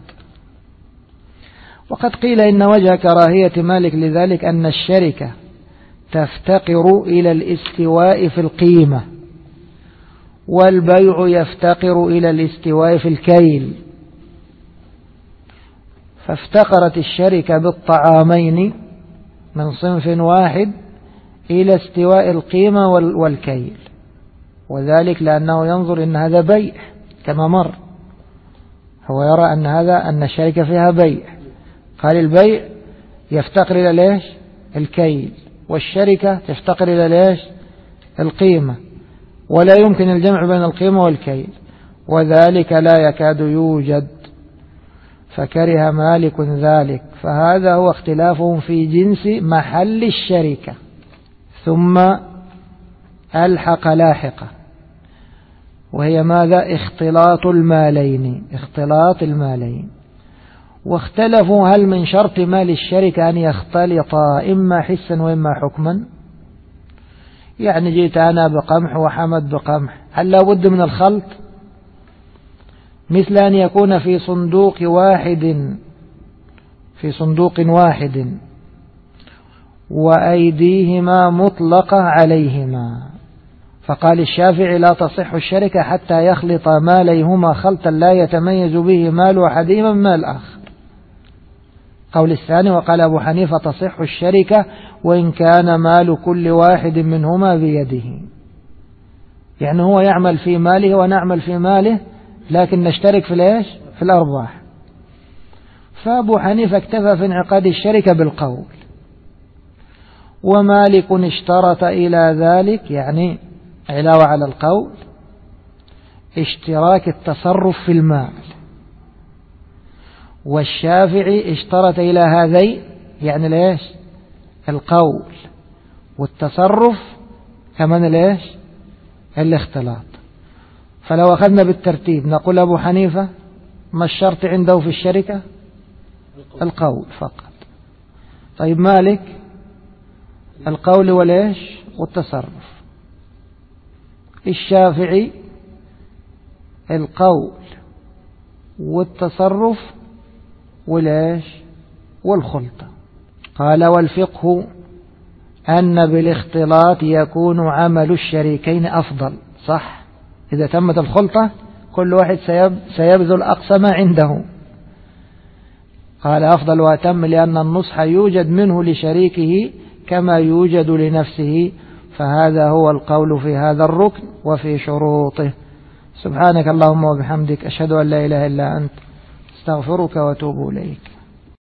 وقد قيل إن وجه كراهية مالك لذلك أن الشركة تفتقر إلى الاستواء في القيمة، والبيع يفتقر إلى الاستواء في الكيل، فافتقرت الشركة بالطعامين من صنف واحد إلى استواء القيمة والكيل، وذلك لأنه ينظر إن هذا بيع كما مر، هو يرى أن الشركة فيها بيع، قال البيع يفتقر إلى ليش؟ الكيل، والشركة تفتقر إلى ليش؟ القيمة، ولا يمكن الجمع بين القيمة والكيل، وذلك لا يكاد يوجد، فكره مالك ذلك، فهذا هو اختلافهم في جنس محل الشركة. ثم ألحق لاحقة، وهي ماذا؟ اختلاط المالين. واختلفوا هل من شرط مال الشركة أن يختلطا إما حسا وإما حكما؟ يعني جيت أنا بقمح وحمد بقمح، هل لا بد من الخلط؟ مثل أن يكون في صندوق واحد وأيديهما مطلقة عليهما، فقال الشافعي لا تصح الشركة حتى يخلط ماليهما خلطا لا يتميز به مال أحدهما من مال الآخر. قول الثاني وقال أبو حنيفة تصح الشركة وإن كان مال كل واحد منهما بيده، يعني هو يعمل في ماله ونعمل في ماله، لكن نشترك في ليش؟ في الأرباح. فأبو حنيفة اكتفى في انعقاد الشركة بالقول، ومالك اشترط إلى ذلك، يعني علاوة على القول، اشتراك التصرف في المال، والشافعي اشترط إلى هذين، يعني ليش؟ القول والتصرف، كمان ليش؟ الاختلاط. فلو أخذنا بالترتيب نقول أبو حنيفة ما الشرط عنده في الشركة؟ القول فقط. طيب مالك القول وليش؟ والتصرف. الشافعي القول والتصرف وليش؟ والخلطة. قال والفقه أن بالاختلاط يكون عمل الشريكين أفضل. صح، إذا تمت الخلطة كل واحد سيبذل أقصى ما عنده. قال أفضل وأتم لأن النصح يوجد منه لشريكه كما يوجد لنفسه، فهذا هو القول في هذا الركن وفي شروطه. سبحانك اللهم وبحمدك، أشهد أن لا إله إلا أنت، استغفرك وأتوب إليك.